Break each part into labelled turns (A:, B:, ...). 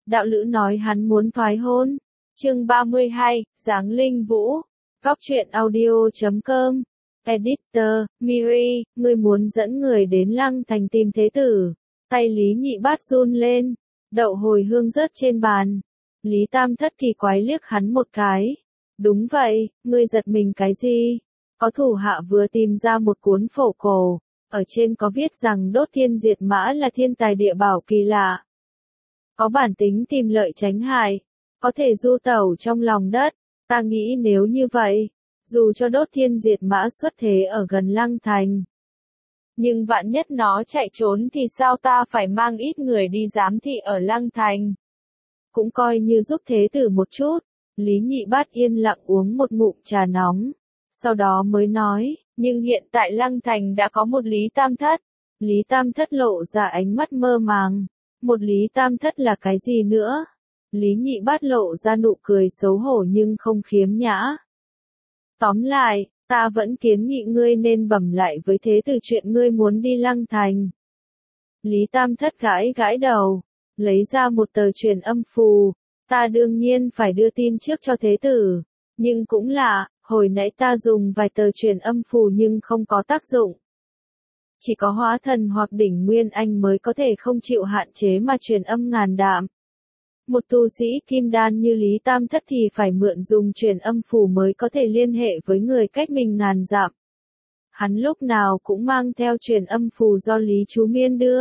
A: Đạo lữ nói hắn muốn thoái hôn. Chương 32, Giáng Linh Vũ. Góc truyện audio.com. Editor, Miri, ngươi muốn dẫn người đến Lăng Thành tìm thế tử. Tay Lý Nhị Bát run lên. Đậu hồi hương rớt trên bàn. Lý Tam Thất kỳ quái liếc hắn một cái. Đúng vậy, ngươi giật mình cái gì? Có thủ hạ vừa tìm ra một cuốn phổ cổ. Ở trên có viết rằng đốt thiên diệt mã là thiên tài địa bảo kỳ lạ. Có bản tính tìm lợi tránh hại. Có thể du tẩu trong lòng đất. Ta nghĩ nếu như vậy, dù cho đốt thiên diệt mã xuất thế ở gần Lăng Thành, nhưng vạn nhất nó chạy trốn thì sao, ta phải mang ít người đi giám thị ở Lăng Thành. Cũng coi như giúp thế tử một chút. Lý Nhị Bát yên lặng uống một ngụm trà nóng. Sau đó mới nói, nhưng hiện tại Lăng Thành đã có một Lý Tam Thất. Lý Tam Thất lộ ra ánh mắt mơ màng. Một Lý Tam Thất là cái gì nữa? Lý Nhị Bát lộ ra nụ cười xấu hổ nhưng không khiếm nhã. Tóm lại, ta vẫn kiến nghị ngươi nên bẩm lại với thế tử chuyện ngươi muốn đi Lăng Thành. Lý Tam Thất gãi gãi đầu, lấy ra một tờ truyền âm phù. Ta đương nhiên phải đưa tin trước cho thế tử. Nhưng cũng là, hồi nãy ta dùng vài tờ truyền âm phù nhưng không có tác dụng. Chỉ có hóa thần hoặc đỉnh nguyên anh mới có thể không chịu hạn chế mà truyền âm ngàn đạm. Một tu sĩ kim đan như Lý Tam Thất thì phải mượn dùng truyền âm phù mới có thể liên hệ với người cách mình ngàn dặm. Hắn lúc nào cũng mang theo truyền âm phù do Lý Chú Miên đưa.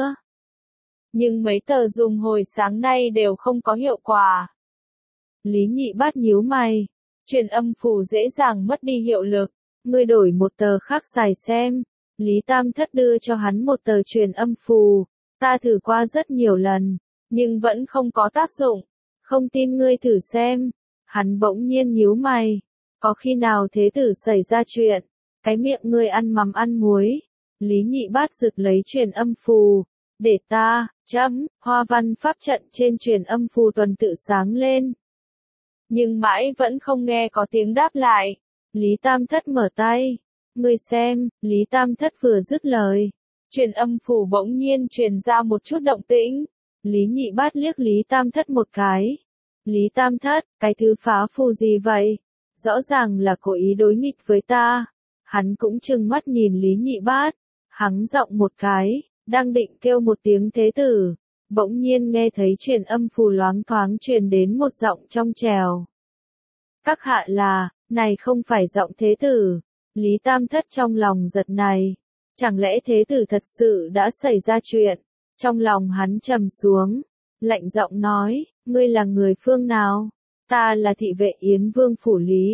A: Nhưng mấy tờ dùng hồi sáng nay đều không có hiệu quả. Lý Nhị Bát nhíu mày. Truyền âm phù dễ dàng mất đi hiệu lực. Ngươi đổi một tờ khác xài xem. Lý Tam Thất đưa cho hắn một tờ truyền âm phù. Ta thử qua rất nhiều lần, nhưng vẫn không có tác dụng. Không tin ngươi thử xem. Hắn bỗng nhiên nhíu mày. Có khi nào thế tử xảy ra chuyện? Cái miệng ngươi ăn mắm ăn muối. Lý Nhị Bát giật lấy truyền âm phù. Để ta, hoa văn pháp trận trên truyền âm phù tuần tự sáng lên. Nhưng mãi vẫn không nghe có tiếng đáp lại. Lý Tam Thất mở tay. Ngươi xem, Lý Tam Thất vừa dứt lời. Truyền âm phù bỗng nhiên truyền ra một chút động tĩnh. Lý Nhị Bát liếc Lý Tam Thất một cái. Lý Tam Thất, cái thứ phá phù gì vậy? Rõ ràng là cố ý đối nghịch với ta. Hắn cũng trừng mắt nhìn Lý Nhị Bát. Hắng giọng một cái, đang định kêu một tiếng thế tử. Bỗng nhiên nghe thấy truyền âm phù loáng thoáng truyền đến một giọng trong trèo. Các hạ là, này không phải giọng thế tử. Lý Tam Thất trong lòng giật này. Chẳng lẽ thế tử thật sự đã xảy ra chuyện? Trong lòng hắn trầm xuống. Lạnh giọng nói, ngươi là người phương nào? Ta là thị vệ Yến Vương phủ Lý,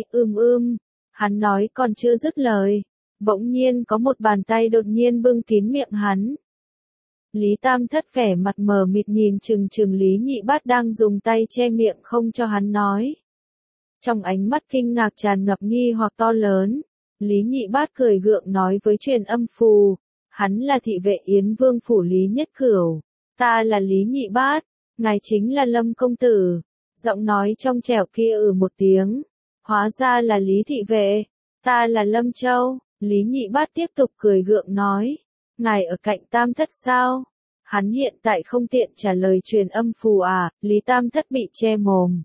A: Hắn nói còn chưa dứt lời. Bỗng nhiên có một bàn tay đột nhiên bưng kín miệng hắn. Lý Tam Thất vẻ mặt mờ mịt nhìn chừng chừng Lý Nhị Bát đang dùng tay che miệng không cho hắn nói. Trong ánh mắt kinh ngạc tràn ngập nghi hoặc to lớn. Lý Nhị Bát cười gượng nói với truyền âm phù. Hắn là thị vệ Yến Vương phủ Lý Nhất Cửu. Ta là Lý Nhị Bát. Ngài chính là Lâm công tử. Giọng nói trong trẻo kia một tiếng. Hóa ra là Lý thị vệ. Ta là Lâm Châu. Lý Nhị Bát tiếp tục cười gượng nói. Ngài ở cạnh Tam Thất sao? Hắn hiện tại không tiện trả lời truyền âm phù à? Lý Tam Thất bị che mồm.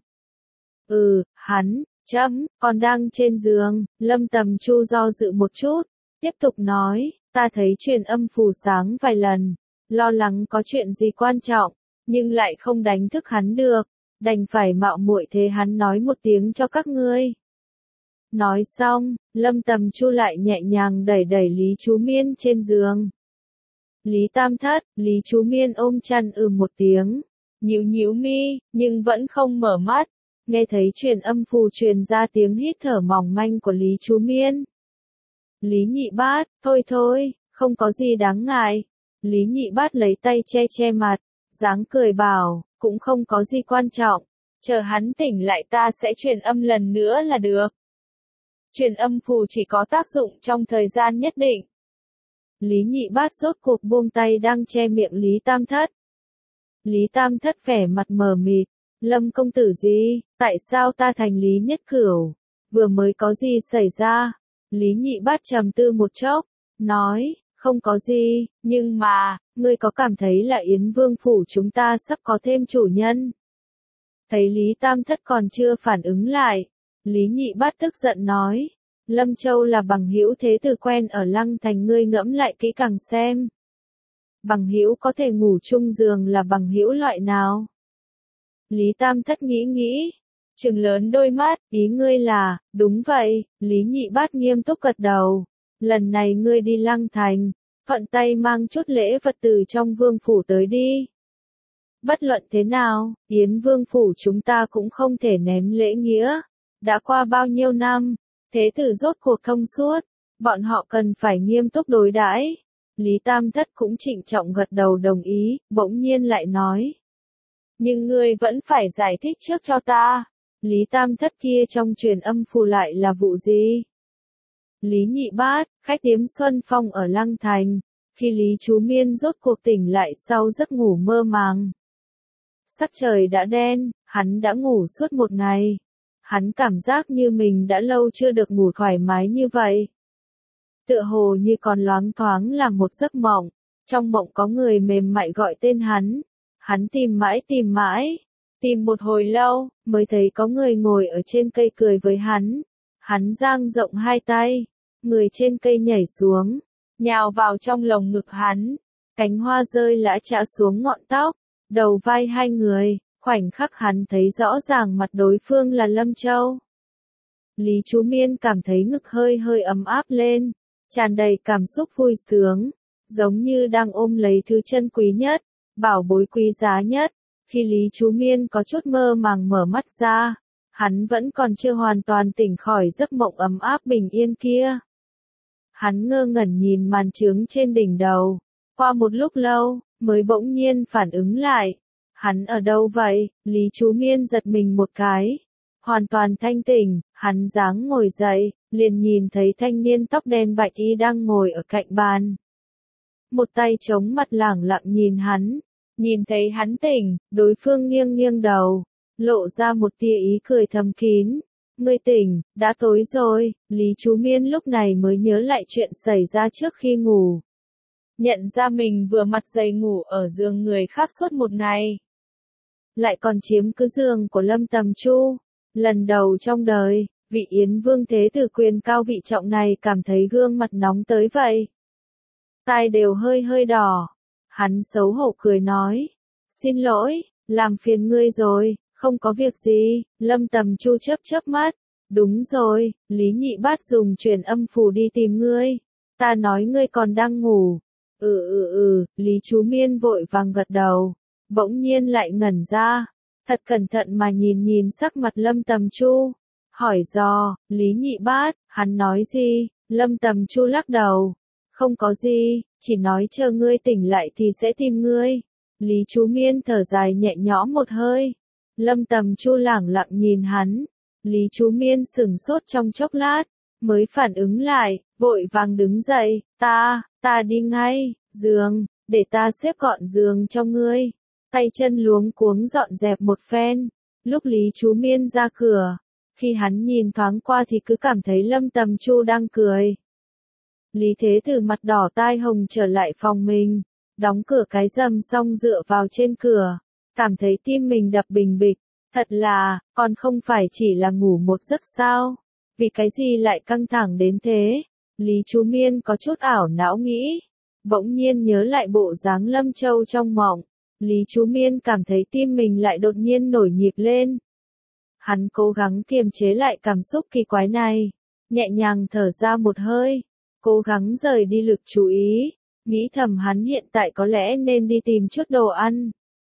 A: Hắn, còn đang trên giường. Lâm Tầm Chu do dự một chút. Tiếp tục nói, ta thấy truyền âm phù sáng vài lần. Lo lắng có chuyện gì quan trọng, nhưng lại không đánh thức hắn được. Đành phải mạo muội thế hắn nói một tiếng cho các ngươi. Nói xong, Lâm Tầm Chu lại nhẹ nhàng đẩy đẩy Lý Chú Miên trên giường. Lý Tam Thất, Lý Chú Miên ôm chăn một tiếng. Nhíu mi, nhưng vẫn không mở mắt. Nghe thấy truyền âm phù truyền ra tiếng hít thở mỏng manh của Lý Chú Miên. Lý Nhị Bát, thôi, không có gì đáng ngại. Lý Nhị Bát lấy tay che mặt, dáng cười bảo, cũng không có gì quan trọng. Chờ hắn tỉnh lại ta sẽ truyền âm lần nữa là được. Truyền âm phù chỉ có tác dụng trong thời gian nhất định. Lý Nhị Bát rốt cuộc buông tay đang che miệng Lý Tam Thất. Lý Tam Thất vẻ mặt mờ mịt. Lâm công tử gì? Tại sao ta thành Lý Nhất Cửu? Vừa mới có gì xảy ra? Lý Nhị Bát trầm tư một chốc, nói, không có gì, nhưng mà, ngươi có cảm thấy là Yến Vương phủ chúng ta sắp có thêm chủ nhân? Thấy Lý Tam Thất còn chưa phản ứng lại, Lý Nhị Bát tức giận nói, Lâm Châu là bằng hữu thế tử quen ở Lăng Thành, ngươi ngẫm lại kỹ càng xem. Bằng hữu có thể ngủ chung giường là bằng hữu loại nào? Lý Tam Thất nghĩ, trừng lớn đôi mắt, ý ngươi là, đúng vậy, Lý Nhị Bát nghiêm túc gật đầu. Lần này ngươi đi Lăng Thành, thuận tay mang chút lễ vật từ trong vương phủ tới đi. Bất luận thế nào, Yến vương phủ chúng ta cũng không thể ném lễ nghĩa. Đã qua bao nhiêu năm, thế tử rốt cuộc thông suốt, bọn họ cần phải nghiêm túc đối đãi. Lý Tam Thất cũng trịnh trọng gật đầu đồng ý, bỗng nhiên lại nói. Nhưng ngươi vẫn phải giải thích trước cho ta, Lý Tam Thất kia trong truyền âm phù lại là vụ gì? Lý Nhị Bát, khách điếm Xuân Phong ở Lăng Thành, khi Lý Chú Miên rốt cuộc tỉnh lại sau giấc ngủ mơ màng. Sắc trời đã đen, hắn đã ngủ suốt một ngày. Hắn cảm giác như mình đã lâu chưa được ngủ thoải mái như vậy. Tựa hồ như còn loáng thoáng là một giấc mộng, trong mộng có người mềm mại gọi tên hắn. Hắn tìm mãi, tìm một hồi lâu, mới thấy có người ngồi ở trên cây cười với hắn. Hắn dang rộng hai tay, người trên cây nhảy xuống, nhào vào trong lồng ngực hắn. Cánh hoa rơi lã chã xuống ngọn tóc, đầu vai hai người, khoảnh khắc hắn thấy rõ ràng mặt đối phương là Lâm Châu. Lý Chú Miên cảm thấy ngực hơi hơi ấm áp lên, tràn đầy cảm xúc vui sướng, giống như đang ôm lấy thứ chân quý nhất, bảo bối quý giá nhất. Khi Lý Chú Miên có chút mơ màng mở mắt ra, hắn vẫn còn chưa hoàn toàn tỉnh khỏi giấc mộng ấm áp bình yên kia. Hắn ngơ ngẩn nhìn màn trướng trên đỉnh đầu, qua một lúc lâu, mới bỗng nhiên phản ứng lại. Hắn ở đâu vậy? Lý Chú Miên giật mình một cái. Hoàn toàn thanh tỉnh, hắn dáng ngồi dậy, liền nhìn thấy thanh niên tóc đen bạch y đang ngồi ở cạnh bàn. Một tay chống mặt lẳng lặng nhìn hắn. Nhìn thấy hắn tỉnh, đối phương nghiêng nghiêng đầu, lộ ra một tia ý cười thầm kín. Ngươi tỉnh, đã tối rồi. Lý Chú Miên lúc này mới nhớ lại chuyện xảy ra trước khi ngủ. Nhận ra mình vừa mặt dày ngủ ở giường người khác suốt một ngày. Lại còn chiếm cứ giường của Lâm Tầm Chu. Lần đầu trong đời, vị Yến Vương thế tử quyền cao vị trọng này cảm thấy gương mặt nóng tới vậy. Tai đều hơi hơi đỏ. Hắn xấu hổ cười nói. Xin lỗi, làm phiền ngươi rồi, không có việc gì. Lâm Tầm Chu chớp mắt. Đúng rồi, Lý Nhị Bát dùng truyền âm phù đi tìm ngươi. Ta nói ngươi còn đang ngủ. Lý Chú Miên vội vàng gật đầu. Bỗng nhiên lại ngẩn ra. Thật cẩn thận mà nhìn sắc mặt Lâm Tầm Chu. Hỏi dò, Lý Nhị Bát, hắn nói gì? Lâm Tầm Chu lắc đầu. Không có gì, chỉ nói chờ ngươi tỉnh lại thì sẽ tìm ngươi. Lý Chú Miên thở dài nhẹ nhõm một hơi. Lâm Tầm Chu lẳng lặng nhìn hắn. Lý Chú Miên sửng sốt trong chốc lát, mới phản ứng lại, vội vàng đứng dậy. Ta đi ngay, giường, để ta xếp gọn giường cho ngươi. Tay chân luống cuống dọn dẹp một phen. Lúc Lý Chú Miên ra cửa, khi hắn nhìn thoáng qua thì cứ cảm thấy Lâm Tầm Chu đang cười. Lý Thế Tử mặt đỏ tai hồng trở lại phòng mình, đóng cửa cái rầm xong dựa vào trên cửa, cảm thấy tim mình đập bình bịch. Thật là, còn không phải chỉ là ngủ một giấc sao? Vì cái gì lại căng thẳng đến thế? Lý Chú Miên có chút ảo não nghĩ. Bỗng nhiên nhớ lại bộ dáng Lâm Châu trong mộng. Lý Chú Miên cảm thấy tim mình lại đột nhiên nổi nhịp lên. Hắn cố gắng kiềm chế lại cảm xúc kỳ quái này. Nhẹ nhàng thở ra một hơi. Cố gắng rời đi lực chú ý. Nghĩ thầm hắn hiện tại có lẽ nên đi tìm chút đồ ăn.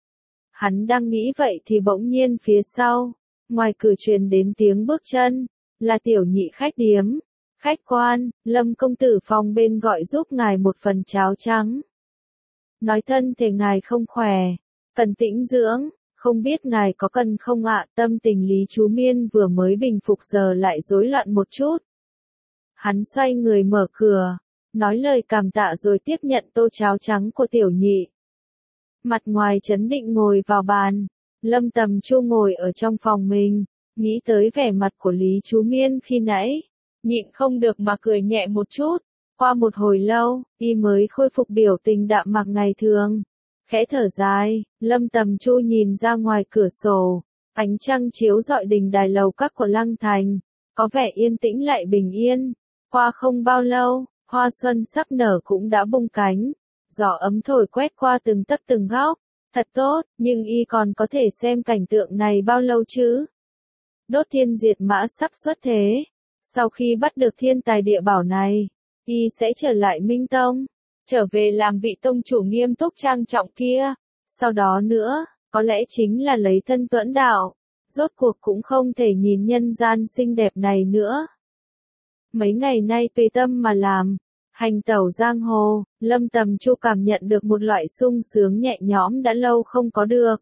A: Hắn đang nghĩ vậy thì bỗng nhiên phía sau, ngoài cửa truyền đến tiếng bước chân, là Tiểu Nhị khách điếm. Khách quan, Lâm công tử phòng bên gọi giúp ngài một phần cháo trắng. Nói thân thể ngài không khỏe, cần tĩnh dưỡng, không biết ngài có cần không ạ? Tâm tình Lý Chú Miên vừa mới bình phục giờ lại rối loạn một chút. Hắn xoay người mở cửa, nói lời cảm tạ rồi tiếp nhận tô cháo trắng của Tiểu Nhị. Mặt ngoài trấn định ngồi vào bàn, Lâm Tầm Chu ngồi ở trong phòng mình, nghĩ tới vẻ mặt của Lý Chú Miên khi nãy, nhịn không được mà cười nhẹ một chút. Qua một hồi lâu, y mới khôi phục biểu tình đạm mạc ngày thường. Khẽ thở dài, Lâm Tầm Chu nhìn ra ngoài cửa sổ, Ánh trăng chiếu rọi đình đài lầu các của Lăng Thành, có vẻ yên tĩnh lại bình yên. Qua không bao lâu, hoa xuân sắp nở cũng đã bung cánh, gió ấm thổi quét qua từng tấc từng góc. Thật tốt, nhưng y còn có thể xem cảnh tượng này bao lâu chứ? Đốt thiên diệt mã sắp xuất thế. Sau khi bắt được thiên tài địa bảo này, y sẽ trở lại Minh Tông, trở về làm vị tông chủ nghiêm túc trang trọng kia. Sau đó nữa, có lẽ chính là lấy thân tuẫn đạo. Rốt cuộc cũng không thể nhìn nhân gian xinh đẹp này nữa. Mấy ngày nay tùy tâm mà làm, hành tẩu giang hồ, Lâm Tầm Chu cảm nhận được một loại sung sướng nhẹ nhõm đã lâu không có được.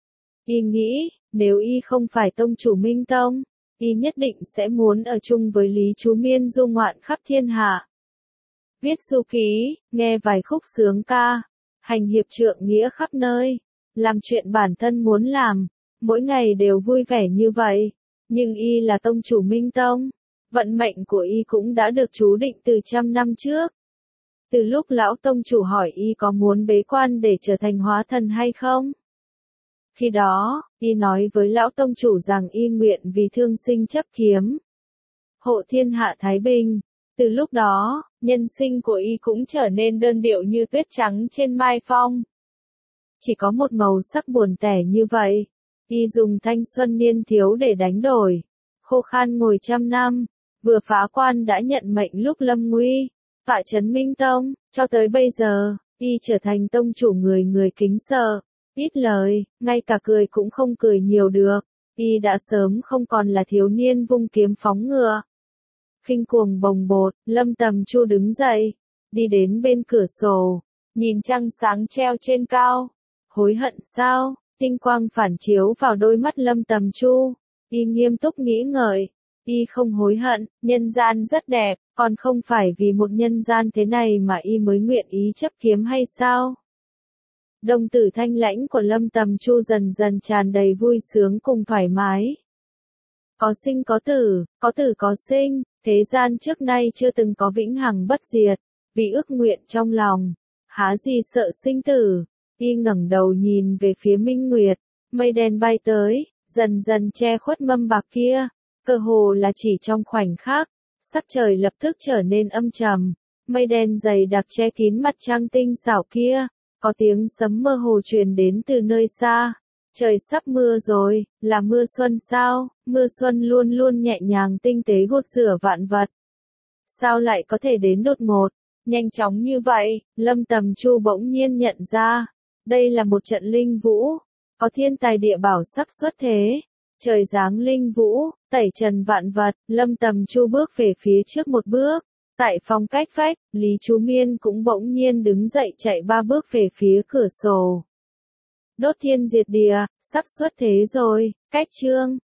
A: Y nghĩ, nếu y không phải tông chủ Minh Tông, y nhất định sẽ muốn ở chung với Lý Chú Miên du ngoạn khắp thiên hạ. Viết du ký, nghe vài khúc sướng ca, hành hiệp trượng nghĩa khắp nơi, làm chuyện bản thân muốn làm, mỗi ngày đều vui vẻ như vậy. Nhưng y là tông chủ Minh Tông, vận mệnh của y cũng đã được chú định từ trăm năm trước. Từ lúc lão tông chủ hỏi y có muốn bế quan để trở thành hóa thần hay không? Khi đó, y nói với lão tông chủ rằng y nguyện vì thương sinh chấp kiếm, hộ thiên hạ thái bình. Từ lúc đó, nhân sinh của y cũng trở nên đơn điệu như tuyết trắng trên mai phong. Chỉ có một màu sắc buồn tẻ như vậy. Y dùng thanh xuân niên thiếu để đánh đổi. Khô khan ngồi trăm năm, vừa phá quan đã nhận mệnh lúc lâm nguy, tọa trấn Minh Tông, cho tới bây giờ, y trở thành tông chủ người người kính sợ. Ít lời, ngay cả cười cũng không cười nhiều được. Y đã sớm không còn là thiếu niên vung kiếm phóng ngựa. Khinh cuồng bồng bột, Lâm Tầm Chu đứng dậy, đi đến bên cửa sổ, nhìn trăng sáng treo trên cao. Hối hận sao? Tinh quang phản chiếu vào đôi mắt Lâm Tầm Chu. Y nghiêm túc nghĩ ngợi. Y không hối hận, nhân gian rất đẹp, còn không phải vì một nhân gian thế này mà y mới nguyện ý chấp kiếm hay sao? Đồng tử thanh lãnh của Lâm Tầm Chu dần dần tràn đầy vui sướng cùng thoải mái. Có sinh có tử có sinh, thế gian trước nay chưa từng có vĩnh hằng bất diệt, vì ước nguyện trong lòng, há gì sợ sinh tử. Y ngẩng đầu nhìn về phía Minh Nguyệt, mây đen bay tới, dần dần che khuất mâm bạc kia, cơ hồ là chỉ trong khoảnh khắc, sắc trời lập tức trở nên âm trầm, mây đen dày đặc che kín mặt trăng tinh xảo kia, có tiếng sấm mơ hồ truyền đến từ nơi xa. Trời sắp mưa rồi, là mưa xuân sao? Mưa xuân luôn luôn nhẹ nhàng tinh tế gột rửa vạn vật. Sao lại có thể đến đột ngột, nhanh chóng như vậy? Lâm Tầm Chu bỗng nhiên nhận ra, đây là một trận linh vũ, có thiên tài địa bảo sắp xuất thế. Trời giáng linh vũ, tẩy trần vạn vật, Lâm Tầm Chu bước về phía trước một bước. Tại phòng cách vách, Lý Chú Miên cũng bỗng nhiên đứng dậy chạy 3 bước về phía cửa sổ. Đốt thiên diệt địa, sắp xuất thế rồi, cách chương.